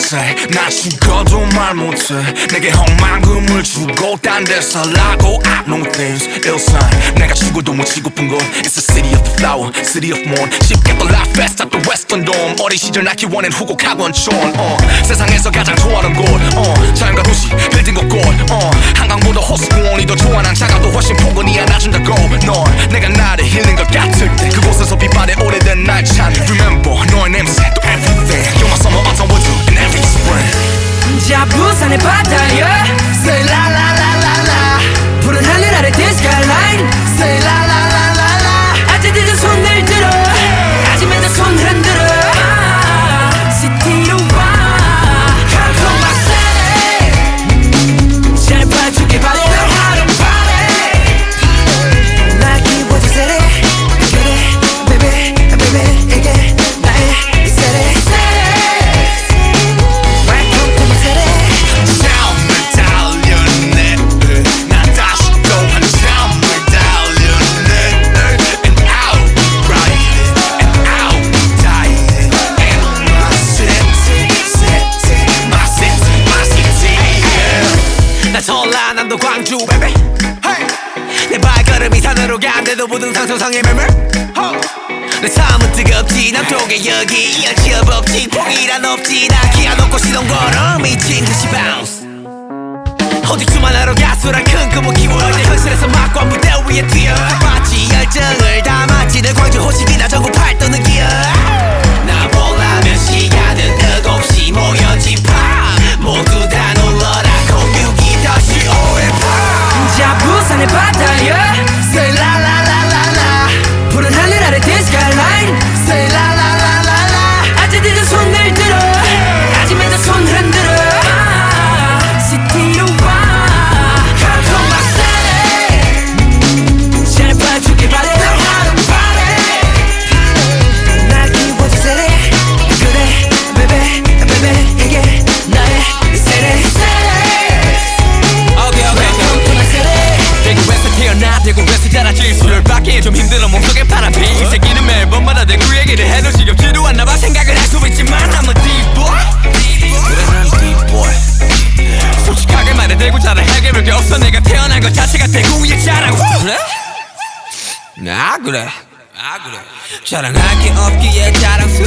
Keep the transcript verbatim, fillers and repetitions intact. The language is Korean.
say 나 죽어도 말 못해 내게 험한금을 주고 딴 데 살라고 I know things 일상 내가 죽어도 못 치고픈 곳 It's the city of the flower, city of morn 쉽게 또 life fast at the western dome 어린 시절 낳기 원한 후곡 학원촌 uh. 세상에서 가장 좋아하는 곳 uh. 자연과 도시, 빌딩 곳곳 uh. 한강보다 호수공원이 더 좋아 난 작아도 훨씬 포근히 안아준다고 넌 내가 나를 힐링 것 같을 때 그곳에서 빛바래 오래된 날 찾 Remember 너의 냄새 또 everything You're my summer, autumn, winter and every spring 자 부산의 바다야 Say la la la la la 푸른 하늘 아래 the skyline Say la la la la la 아재들도 손을 들어 아지매도 손 흔들어 시티로 와 Come to my city 잘 봐주길 바래 널 하루 party 날 기워줘 city 그래 baby baby 이게 나의 city 전라남도 광주 baby hey. 내 발걸음이 산으로 간대도 부등산 소상의 매물 내 삶은 뜨겁지 남쪽에 여기 열치업 없지 포기란 없지 나 기아 놓고 시동 걸어 미친 듯이 bounce 어디 주말하러 가수란 큰 꿈을 키워 내 현실에서 막과 무대 위에 뛰어 봤지 열정을 담았지 늘 광주 호식이나 전국 팔도는 기어 나 보려면 시간은 일곱 시 모여진 밤 모두 다 놀러라 공유기 다시 오해파 자 부산의 바다야 Say la la la la la 푸른 하늘 아래 the skyline Say la la la la la 아재들도 손을 들어 아지매도 손 흔들어 시티로 와 Come to my city 잘 봐주길 바래 널 하루 party 날 기워줘 city 그래 baby baby 이게 나의 city 대구에서 태어나 대구에서 자랐지 술을 받기 좀 힘들어 몸속에 파란피 이 새끼는 매번마다 내 그 얘기를 해도 지겹지도 않나봐 생각을 할 수 있지만 I'm a deep boy 그래 난 deep boy 솔직하게 말해 대구 자랑 해결할 게 없어 내가 태어난 것 자체가 대구의 자랑 그래? 아 그래 아 그래 자랑할 게 없기에 자랑